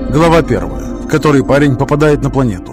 Глава 1, в которой парень попадает на планету.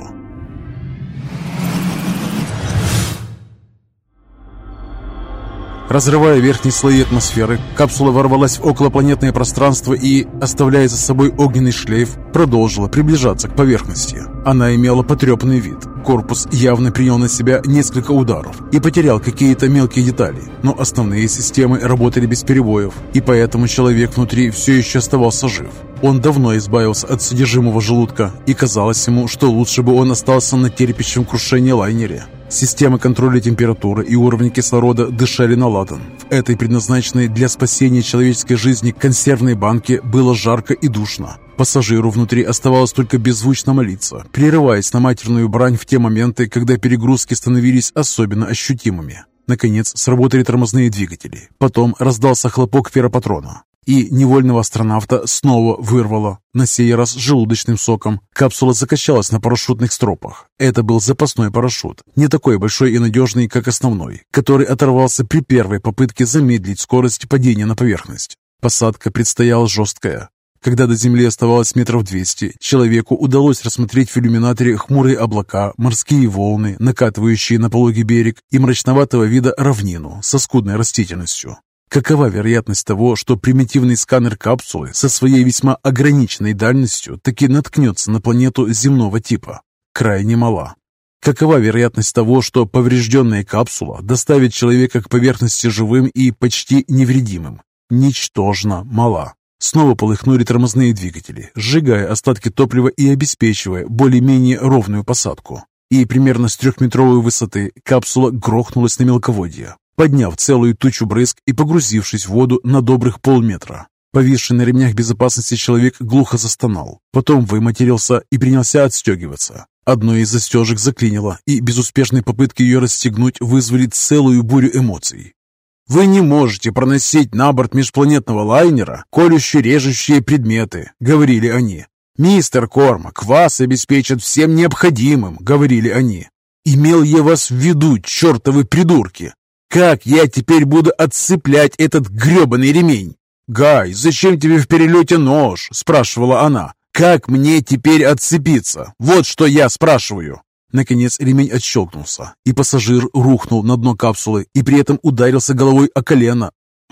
Разрывая верхние слои атмосферы, капсула ворвалась в околопланетное пространство и, оставляя за собой огненный шлейф, продолжила приближаться к поверхности. Она имела потрепанный вид. Корпус явно принял на себя несколько ударов и потерял какие-то мелкие детали, но основные системы работали без перебоев, и поэтому человек внутри все еще оставался жив. Он давно избавился от содержимого желудка, и казалось ему, что лучше бы он остался на терпящем крушении лайнере. Системы контроля температуры и уровня кислорода дышали на ладан. В этой предназначенной для спасения человеческой жизни консервной банке было жарко и душно. Пассажиру внутри оставалось только беззвучно молиться, прерываясь на матерную брань в те моменты, когда перегрузки становились особенно ощутимыми. Наконец сработали тормозные двигатели. Потом раздался хлопок ферропатрона, и невольного астронавта снова вырвало, на сей раз желудочным соком. Капсула закачалась на парашютных стропах. Это был запасной парашют, не такой большой и надежный, как основной, который оторвался при первой попытке замедлить скорость падения на поверхность. Посадка предстояла жесткая. Когда до земли оставалось метров 200, человеку удалось рассмотреть в иллюминаторе хмурые облака, морские волны, накатывающие на пологий берег, и мрачноватого вида равнину со скудной растительностью. Какова вероятность того, что примитивный сканер капсулы со своей весьма ограниченной дальностью таки наткнется на планету земного типа? Крайне мала. Какова вероятность того, что поврежденная капсула доставит человека к поверхности живым и почти невредимым? Ничтожно мала. Снова полыхнули тормозные двигатели, сжигая остатки топлива и обеспечивая более-менее ровную посадку. И примерно с 3-метровой высоты капсула грохнулась на мелководье, подняв целую тучу брызг и погрузившись в воду на добрых полметра. Повисший на ремнях безопасности человек глухо застонал, потом выматерился и принялся отстегиваться. Одно из застежек заклинило, и безуспешные попытки ее расстегнуть вызвали целую бурю эмоций. «Вы не можете проносить на борт межпланетного лайнера колюще-режущие предметы», — говорили они. «Мистер Кормак, вас обеспечат всем необходимым», — говорили они. «Имел я вас в виду, чертовы придурки! Как я теперь буду отцеплять этот гребаный ремень?» «Гай, зачем тебе в перелете нож?» — спрашивала она. «Как мне теперь отцепиться? Вот что я спрашиваю!» Наконец ремень отщелкнулся, и пассажир рухнул на дно капсулы и при этом ударился головой о колено.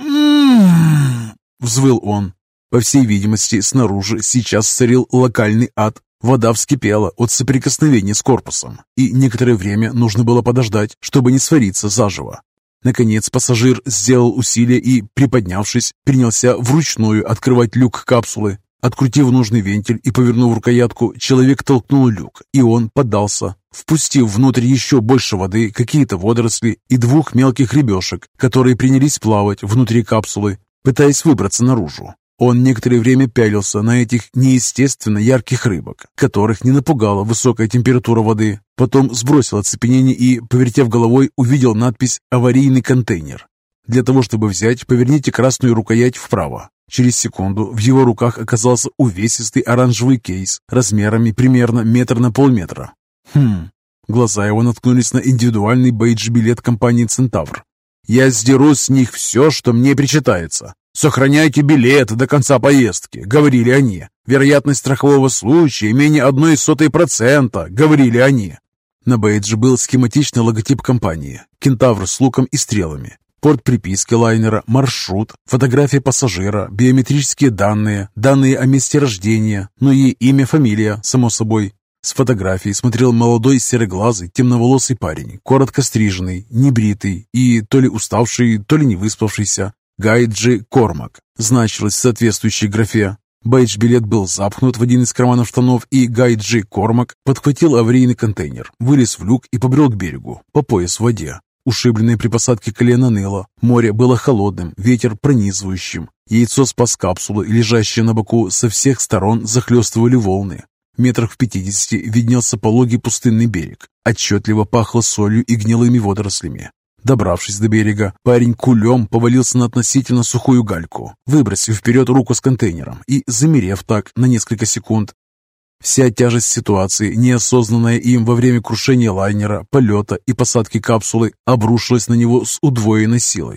Взвыл он. По всей видимости, снаружи сейчас царил локальный ад. Вода вскипела от соприкосновения с корпусом, и некоторое время нужно было подождать, чтобы не свариться заживо. Наконец пассажир сделал усилие и, приподнявшись, принялся вручную открывать люк капсулы. Открутив нужный вентиль и повернув рукоятку, человек толкнул люк, и он поддался, впустив внутрь еще больше воды, какие-то водоросли и 2 мелких рыбешек, которые принялись плавать внутри капсулы, пытаясь выбраться наружу. Он некоторое время пялился на этих неестественно ярких рыбок, которых не напугала высокая температура воды. Потом сбросил оцепенение и, повертев головой, увидел надпись «Аварийный контейнер». Для того, чтобы взять, поверните красную рукоять вправо. Через секунду в его руках оказался увесистый оранжевый кейс размерами примерно метр на полметра. Глаза его наткнулись на индивидуальный бейдж-билет компании «Центавр». «Я сдеру с них все, что мне причитается. Сохраняйте билет до конца поездки», — говорили они. «Вероятность страхового случая менее 0,01%, — говорили они». На бейдже был схематичный логотип компании, кентавр с луком и стрелами, порт приписки лайнера, маршрут, фотография пассажира, биометрические данные, данные о месте рождения, ну и имя, фамилия, само собой. С фотографии смотрел молодой сероглазый, темноволосый парень, коротко стриженный, небритый и то ли уставший, то ли не выспавшийся. Гай Джи Кормак значилось в соответствующей графе. Бейдж-билет был запхнут в один из карманов штанов, и Гай Джи Кормак подхватил аварийный контейнер, вылез в люк и побрел к берегу, по пояс в воде. Ушибленное при посадке колено ныло, море было холодным, ветер пронизывающим. Яйцо спас капсулы, лежащие на боку, со всех сторон захлестывали волны. Метрах в 50 виднелся пологий пустынный берег. Отчетливо пахло солью и гнилыми водорослями. Добравшись до берега, парень кулем повалился на относительно сухую гальку, выбросив вперед руку с контейнером и замерев так на несколько секунд. Вся тяжесть ситуации, неосознанная им во время крушения лайнера, полета и посадки капсулы, обрушилась на него с удвоенной силой.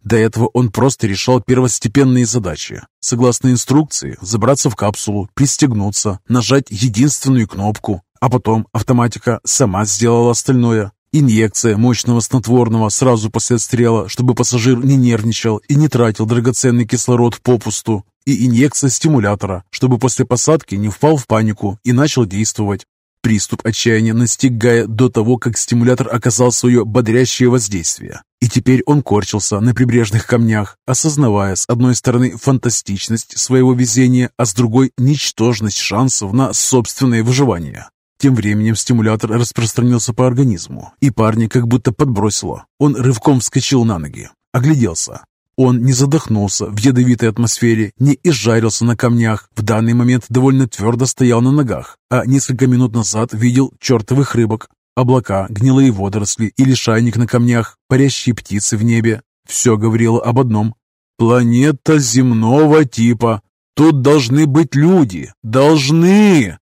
До этого он просто решал первостепенные задачи. Согласно инструкции, забраться в капсулу, пристегнуться, нажать единственную кнопку, а потом автоматика сама сделала остальное. Инъекция мощного снотворного сразу после отстрела, чтобы пассажир не нервничал и не тратил драгоценный кислород попусту. И инъекция стимулятора, чтобы после посадки не впал в панику и начал действовать. Приступ отчаяния настиг Гая до того, как стимулятор оказал свое бодрящее воздействие. И теперь он корчился на прибрежных камнях, осознавая с одной стороны фантастичность своего везения, а с другой ничтожность шансов на собственное выживание. Тем временем стимулятор распространился по организму, и парня как будто подбросило. Он рывком вскочил на ноги, огляделся. Он не задохнулся в ядовитой атмосфере, не изжарился на камнях, в данный момент довольно твердо стоял на ногах, а несколько минут назад видел чертовых рыбок, облака, гнилые водоросли и лишайник на камнях, парящие птицы в небе. Все говорило об одном. «Планета земного типа. Тут должны быть люди. Должны!»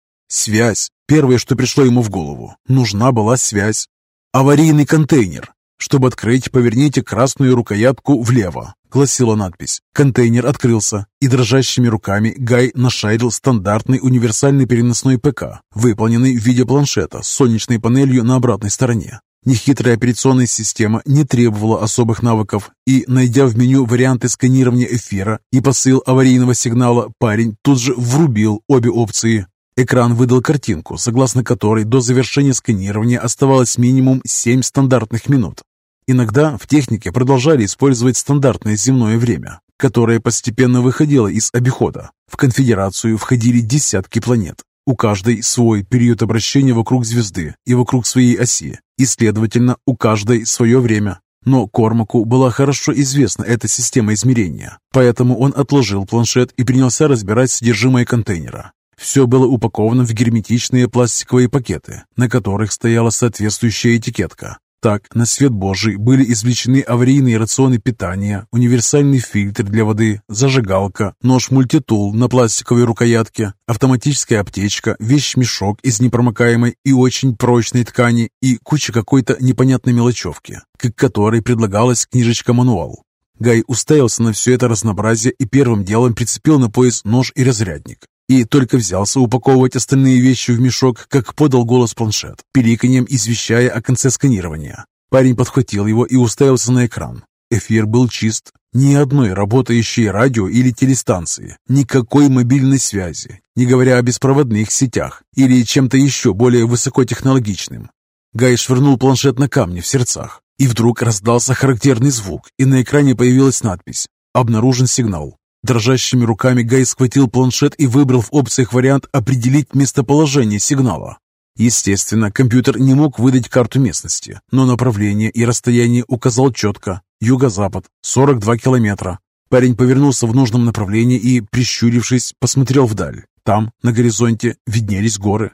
Связь. Первое, что пришло ему в голову. Нужна была связь. «Аварийный контейнер. Чтобы открыть, поверните красную рукоятку влево», — гласила надпись. Контейнер открылся, и дрожащими руками Гай нашарил стандартный универсальный переносной ПК, выполненный в виде планшета с солнечной панелью на обратной стороне. Нехитрая операционная система не требовала особых навыков, и, найдя в меню варианты сканирования эфира и посыл аварийного сигнала, парень тут же врубил обе опции. Экран выдал картинку, согласно которой до завершения сканирования оставалось минимум 7 стандартных минут. Иногда в технике продолжали использовать стандартное земное время, которое постепенно выходило из обихода. В конфедерацию входили десятки планет. У каждой свой период обращения вокруг звезды и вокруг своей оси, и, следовательно, у каждой свое время. Но Кормаку была хорошо известна эта система измерения, поэтому он отложил планшет и принялся разбирать содержимое контейнера. Все было упаковано в герметичные пластиковые пакеты, на которых стояла соответствующая этикетка. Так, на свет Божий были извлечены аварийные рационы питания, универсальный фильтр для воды, зажигалка, нож-мультитул на пластиковой рукоятке, автоматическая аптечка, вещмешок из непромокаемой и очень прочной ткани и куча какой-то непонятной мелочевки, к которой предлагалась книжечка-мануал. Гай уставился на все это разнообразие и первым делом прицепил на пояс нож и разрядник. И только взялся упаковывать остальные вещи в мешок, как подал голос планшет, пиликаньем извещая о конце сканирования. Парень подхватил его и уставился на экран. Эфир был чист. Ни одной работающей радио или телестанции, никакой мобильной связи, не говоря о беспроводных сетях или чем-то еще более высокотехнологичным. Гай швырнул планшет на камни в сердцах, и вдруг раздался характерный звук, и на экране появилась надпись «Обнаружен сигнал». Дрожащими руками Гай схватил планшет и выбрал в опциях вариант «Определить местоположение сигнала». Естественно, компьютер не мог выдать карту местности, но направление и расстояние указал четко. Юго-запад, 42 километра. Парень повернулся в нужном направлении и, прищурившись, посмотрел вдаль. Там, на горизонте, виднелись горы.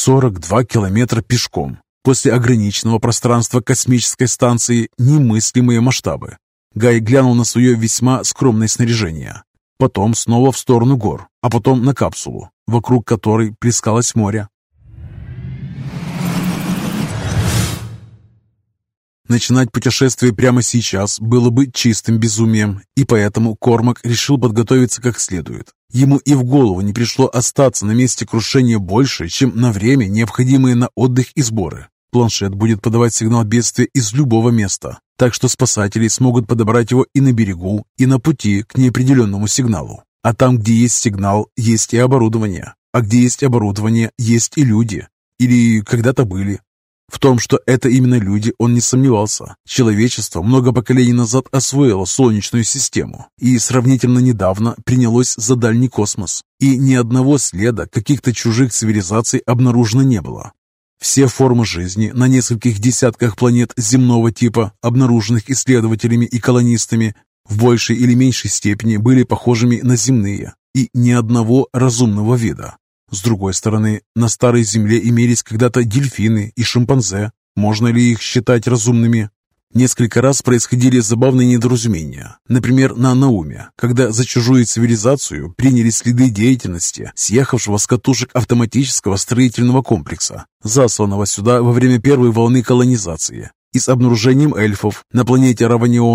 42 километра пешком. После ограниченного пространства космической станции немыслимые масштабы. Гай глянул на свое весьма скромное снаряжение. Потом снова в сторону гор, а потом на капсулу, вокруг которой плескалось море. Начинать путешествие прямо сейчас было бы чистым безумием, и поэтому Кормак решил подготовиться как следует. Ему и в голову не пришло остаться на месте крушения больше, чем на время, необходимое на отдых и сборы. Планшет будет подавать сигнал бедствия из любого места, так что спасатели смогут подобрать его и на берегу, и на пути к неопределенному сигналу. А там, где есть сигнал, есть и оборудование. А где есть оборудование, есть и люди. Или когда-то были. В том, что это именно люди, он не сомневался. Человечество много поколений назад освоило Солнечную систему и сравнительно недавно принялось за дальний космос. И ни одного следа каких-то чужих цивилизаций обнаружено не было. Все формы жизни на нескольких десятках планет земного типа, обнаруженных исследователями и колонистами, в большей или меньшей степени были похожими на земные, и ни одного разумного вида. С другой стороны, на Старой Земле имелись когда-то дельфины и шимпанзе. Можно ли их считать разумными? Несколько раз происходили забавные недоразумения. Например, на Науме, когда за чужую цивилизацию приняли следы деятельности съехавшего с катушек автоматического строительного комплекса, засланного сюда во время первой волны колонизации, и с обнаружением эльфов на планете Раванион.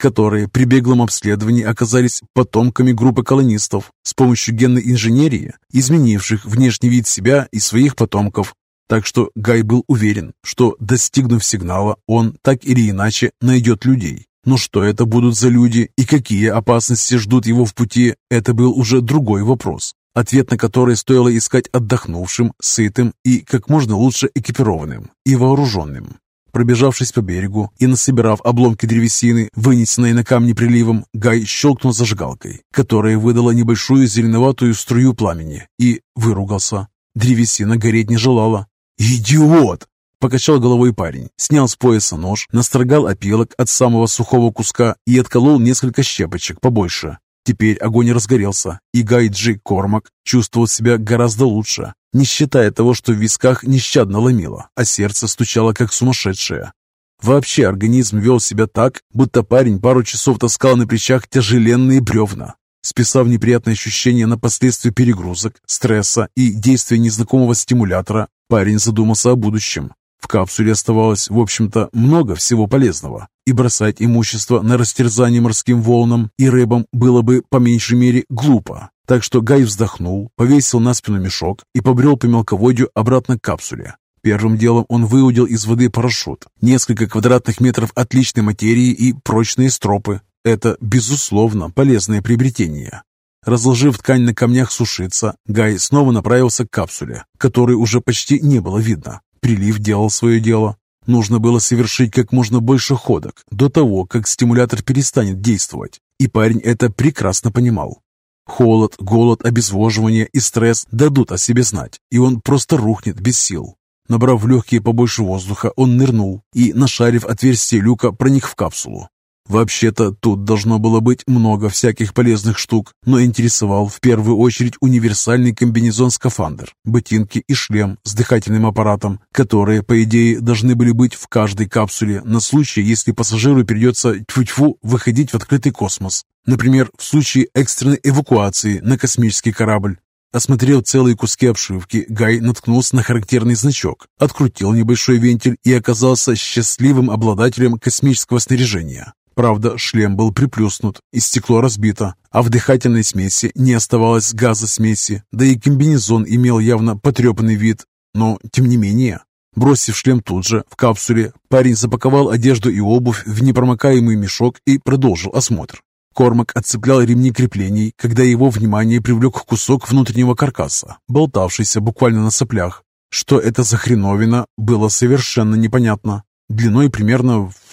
которые при беглом обследовании оказались потомками группы колонистов с помощью генной инженерии, изменивших внешний вид себя и своих потомков. Так что Гай был уверен, что, достигнув сигнала, он так или иначе найдет людей. Но что это будут за люди и какие опасности ждут его в пути, это был уже другой вопрос, ответ на который стоило искать отдохнувшим, сытым и как можно лучше экипированным и вооруженным. Пробежавшись по берегу и насобирав обломки древесины, вынесенной на камни приливом, Гай щелкнул зажигалкой, которая выдала небольшую зеленоватую струю пламени, и выругался. Древесина гореть не желала. «Идиот!» — покачал головой парень, снял с пояса нож, настрогал опилок от самого сухого куска и отколол несколько щепочек побольше. Теперь огонь разгорелся, и Гай Джи Кормак чувствовал себя гораздо лучше, не считая того, что в висках нещадно ломило, а сердце стучало как сумасшедшее. Вообще организм вел себя так, будто парень пару часов таскал на плечах тяжеленные бревна. Списав неприятные ощущения на последствия перегрузок, стресса и действия незнакомого стимулятора, парень задумался о будущем. В капсуле оставалось, в общем-то, много всего полезного, и бросать имущество на растерзание морским волнам и рыбам было бы, по меньшей мере, глупо. Так что Гай вздохнул, повесил на спину мешок и побрел по мелководью обратно к капсуле. Первым делом он выудил из воды парашют, несколько квадратных метров отличной материи и прочные стропы. Это, безусловно, полезное приобретение. Разложив ткань на камнях сушиться, Гай снова направился к капсуле, которой уже почти не было видно. Прилив делал свое дело. Нужно было совершить как можно больше ходок до того, как стимулятор перестанет действовать, и парень это прекрасно понимал. Холод, голод, обезвоживание и стресс дадут о себе знать, и он просто рухнет без сил. Набрав в легкие побольше воздуха, он нырнул и, нашарив отверстие люка, проник в капсулу. Вообще-то тут должно было быть много всяких полезных штук, но интересовал в первую очередь универсальный комбинезон-скафандр, ботинки и шлем с дыхательным аппаратом, которые, по идее, должны были быть в каждой капсуле на случай, если пассажиру придется тьфу-тьфу выходить в открытый космос. Например, в случае экстренной эвакуации на космический корабль. Осмотрев целые куски обшивки, Гай наткнулся на характерный значок, открутил небольшой вентиль и оказался счастливым обладателем космического снаряжения. Правда, шлем был приплюснут и стекло разбито, а в дыхательной смеси не оставалось газа смеси, да и комбинезон имел явно потрепанный вид. Но, тем не менее, бросив шлем тут же, в капсуле, парень запаковал одежду и обувь в непромокаемый мешок и продолжил осмотр. Кормак отцеплял ремни креплений, когда его внимание привлек кусок внутреннего каркаса, болтавшийся буквально на соплях. Что это за хреновина, было совершенно непонятно. Длиной примерно в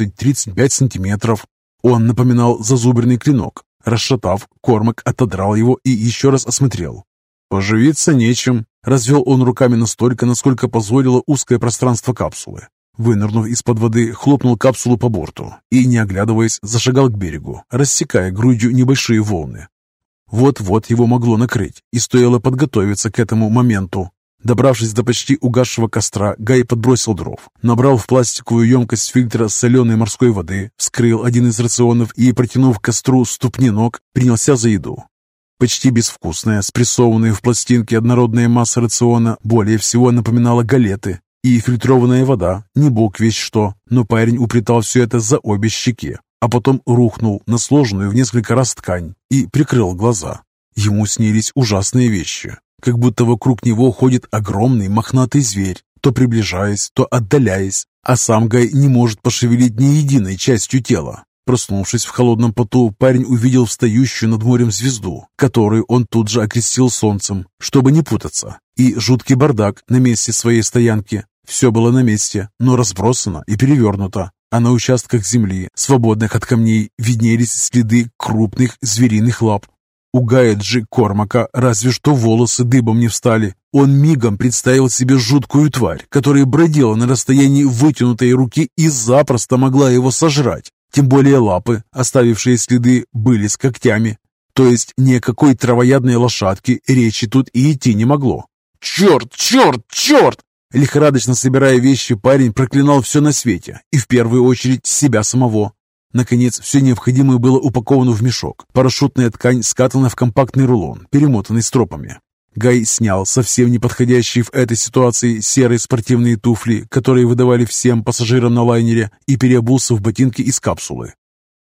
30-35 сантиметров. Он напоминал зазубренный клинок. Расшатав, Кормак отодрал его и еще раз осмотрел. «Поживиться нечем», — развел он руками настолько, насколько позволило узкое пространство капсулы. Вынырнув из-под воды, хлопнул капсулу по борту и, не оглядываясь, зашагал к берегу, рассекая грудью небольшие волны. Вот-вот его могло накрыть, и стоило подготовиться к этому моменту. Добравшись до почти угасшего костра, Гай подбросил дров, набрал в пластиковую емкость фильтра соленой морской воды, вскрыл один из рационов и, протянув к костру ступни ног, принялся за еду. Почти безвкусная, спрессованная в пластинке однородная масса рациона более всего напоминала галеты, и фильтрованная вода, не бог весть что, но парень уплетал все это за обе щеки, а потом рухнул на сложенную в несколько раз ткань и прикрыл глаза. Ему снились ужасные вещи, как будто вокруг него ходит огромный мохнатый зверь, то приближаясь, то отдаляясь, а сам Гай не может пошевелить ни единой частью тела. Проснувшись в холодном поту, парень увидел встающую над морем звезду, которую он тут же окрестил солнцем, чтобы не путаться, и жуткий бардак на месте своей стоянки. Все было на месте, но разбросано и перевернуто, а на участках земли, свободных от камней, виднелись следы крупных звериных лап. У Гая Джи Кормака разве что волосы дыбом не встали. Он мигом представил себе жуткую тварь, которая бродила на расстоянии вытянутой руки и запросто могла его сожрать. Тем более лапы, оставившие следы, были с когтями. То есть ни о какой травоядной лошадке речи тут и идти не могло. «Черт, черт, черт!» Лихорадочно собирая вещи, парень проклинал все на свете, и в первую очередь себя самого. Наконец, все необходимое было упаковано в мешок. Парашютная ткань скатана в компактный рулон, перемотанный стропами. Гай снял совсем не подходящие в этой ситуации серые спортивные туфли, которые выдавали всем пассажирам на лайнере, и переобулся в ботинки из капсулы.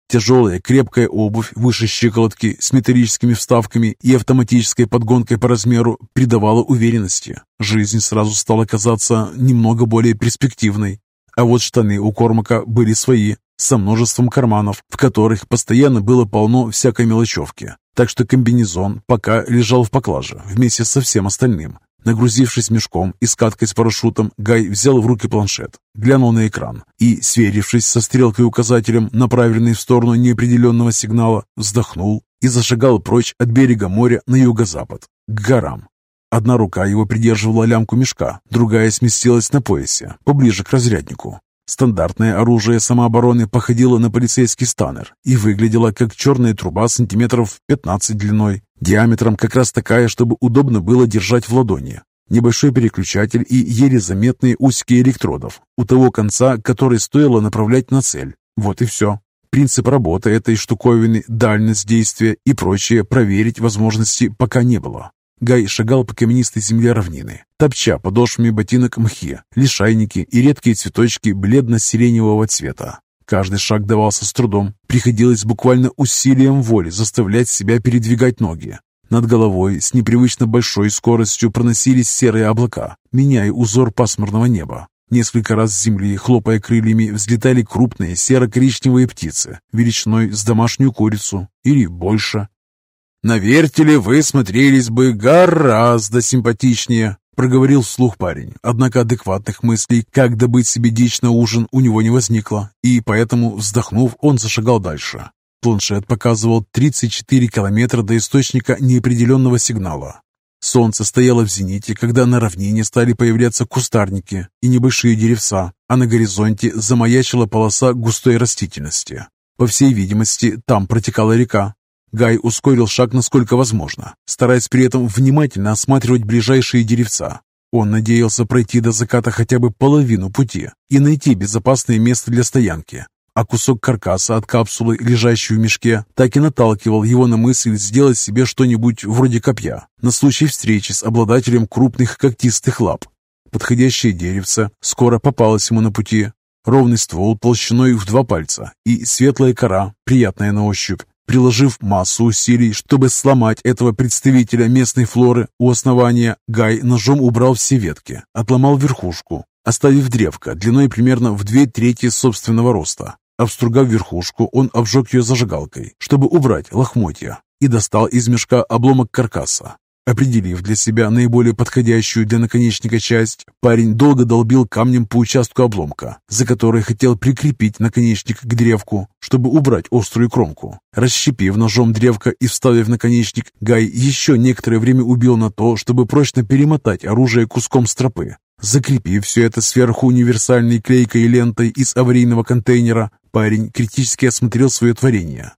Тяжелая, крепкая обувь выше щиколотки с металлическими вставками и автоматической подгонкой по размеру придавала уверенности. Жизнь сразу стала казаться немного более перспективной. А вот штаны у Кормака были свои, со множеством карманов, в которых постоянно было полно всякой мелочевки. Так что комбинезон пока лежал в поклаже вместе со всем остальным. Нагрузившись мешком и скаткой с парашютом, Гай взял в руки планшет, глянул на экран и, сверившись со стрелкой-указателем, направленной в сторону неопределенного сигнала, вздохнул и зашагал прочь от берега моря на юго-запад, к горам. Одна рука его придерживала лямку мешка, другая сместилась на поясе, поближе к разряднику. Стандартное оружие самообороны походило на полицейский станнер и выглядело как черная труба сантиметров 15 длиной, диаметром как раз такая, чтобы удобно было держать в ладони. Небольшой переключатель и еле заметные усики электродов, у того конца, который стоило направлять на цель. Вот и все. Принцип работы этой штуковины, дальность действия и прочее проверить возможности пока не было. Гай шагал по каменистой земле равнины, топча подошвами ботинок мхи, лишайники и редкие цветочки бледно-сиреневого цвета. Каждый шаг давался с трудом, приходилось буквально усилием воли заставлять себя передвигать ноги. Над головой с непривычно большой скоростью проносились серые облака, меняя узор пасмурного неба. Несколько раз с земли, хлопая крыльями, взлетали крупные серо-коричневые птицы, величиной с домашнюю курицу или больше. «На вертеле вы смотрелись бы гораздо симпатичнее», — проговорил вслух парень. Однако адекватных мыслей, как добыть себе дичь на ужин, у него не возникло, и поэтому, вздохнув, он зашагал дальше. Планшет показывал 34 километра до источника неопределенного сигнала. Солнце стояло в зените, когда на равнине стали появляться кустарники и небольшие деревца, а на горизонте замаячила полоса густой растительности. По всей видимости, там протекала река. Гай ускорил шаг насколько возможно, стараясь при этом внимательно осматривать ближайшие деревца. Он надеялся пройти до заката хотя бы половину пути и найти безопасное место для стоянки. А кусок каркаса от капсулы, лежащей в мешке, так и наталкивал его на мысль сделать себе что-нибудь вроде копья на случай встречи с обладателем крупных когтистых лап. Подходящее деревце скоро попалось ему на пути. Ровный ствол толщиной в 2 пальца и светлая кора, приятная на ощупь. Приложив массу усилий, чтобы сломать этого представителя местной флоры у основания, Гай ножом убрал все ветки, отломал верхушку, оставив древко длиной примерно в 2/3 собственного роста. Обстругав верхушку, он обжег ее зажигалкой, чтобы убрать лохмотья, и достал из мешка обломок каркаса. Определив для себя наиболее подходящую для наконечника часть, парень долго долбил камнем по участку обломка, за который хотел прикрепить наконечник к древку, чтобы убрать острую кромку. Расщепив ножом древко и вставив наконечник, Гай еще некоторое время убил на то, чтобы прочно перемотать оружие куском стропы. Закрепив все это сверху универсальной клейкой и лентой из аварийного контейнера, парень критически осмотрел свое творение.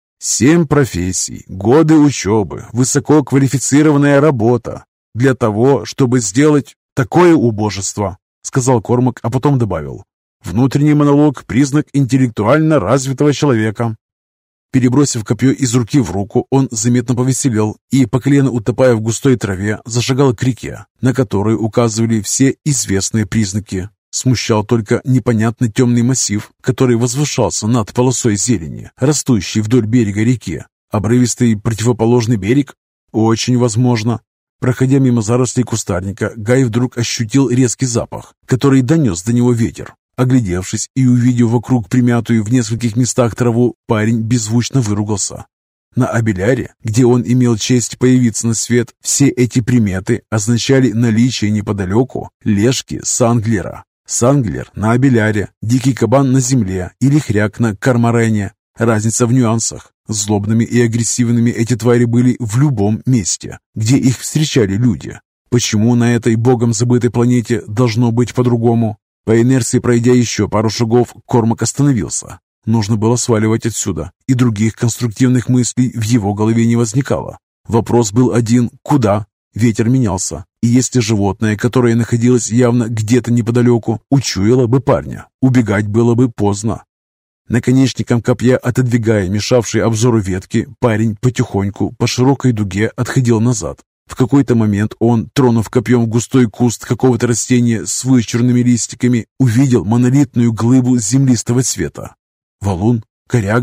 7 профессий, годы учебы, высококвалифицированная работа для того, чтобы сделать такое убожество, сказал Кормак, а потом добавил. Внутренний монолог – признак интеллектуально развитого человека. Перебросив копье из руки в руку, он заметно повеселел и, по колено утопая в густой траве, зашагал к реке, на которую указывали все известные признаки. Смущал только непонятный темный массив, который возвышался над полосой зелени, растущей вдоль берега реки. Обрывистый противоположный берег? Очень возможно. Проходя мимо зарослей кустарника, Гай вдруг ощутил резкий запах, который донес до него ветер. Оглядевшись и увидев вокруг примятую в нескольких местах траву, парень беззвучно выругался. На Абеляре, где он имел честь появиться на свет, все эти приметы означали наличие неподалеку лешки санглера. Санглер на Абеляре, дикий кабан на земле или хряк на Кармарене. Разница в нюансах. Злобными и агрессивными эти твари были в любом месте, где их встречали люди. Почему на этой богом забытой планете должно быть по-другому? По инерции пройдя еще пару шагов, Кормак остановился. Нужно было сваливать отсюда, и других конструктивных мыслей в его голове не возникало. Вопрос был один – куда? Ветер менялся, и если животное, которое находилось явно где-то неподалеку, учуяло бы парня, убегать было бы поздно. Наконечником копья, отодвигая мешавшие обзору ветки, парень потихоньку по широкой дуге отходил назад. В какой-то момент он, тронув копьем густой куст какого-то растения с вычурными листиками, увидел монолитную глыбу землистого цвета. Валун? Коряга?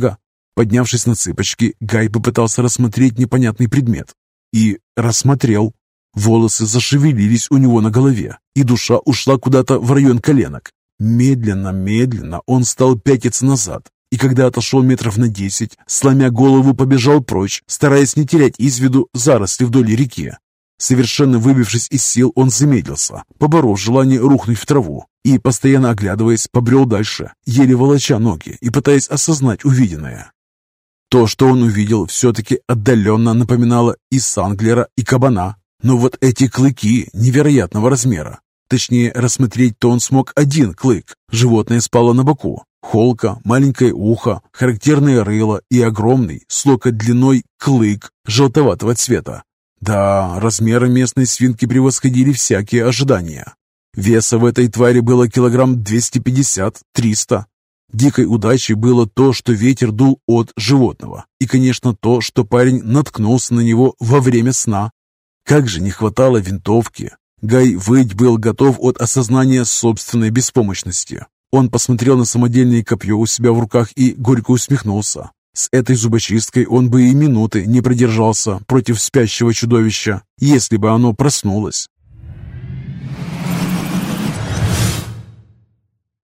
Поднявшись на цыпочки, Гай попытался рассмотреть непонятный предмет. И рассмотрел. Волосы зашевелились у него на голове, и душа ушла куда-то в район коленок. Медленно он стал пятиться назад, и когда отошел метров на 10, сломя голову, побежал прочь, стараясь не терять из виду заросли вдоль реки. Совершенно выбившись из сил, он замедлился, поборов желание рухнуть в траву, и, постоянно оглядываясь, побрел дальше, еле волоча ноги и пытаясь осознать увиденное. То, что он увидел, все-таки отдаленно напоминало и санглера, и кабана. Но вот эти клыки невероятного размера. Точнее, рассмотреть-то он смог один клык. Животное спало на боку. Холка, маленькое ухо, характерное рыло и огромный, с локоть длиной, клык желтоватого цвета. Да, размеры местной свинки превосходили всякие ожидания. Веса в этой твари было килограмм 250-300. Дикой удачей было то, что ветер дул от животного, и, конечно, то, что парень наткнулся на него во время сна. Как же не хватало винтовки! Гай выть был готов от осознания собственной беспомощности. Он посмотрел на самодельное копье у себя в руках и горько усмехнулся. С этой зубочисткой он бы и минуты не продержался против спящего чудовища, если бы оно проснулось.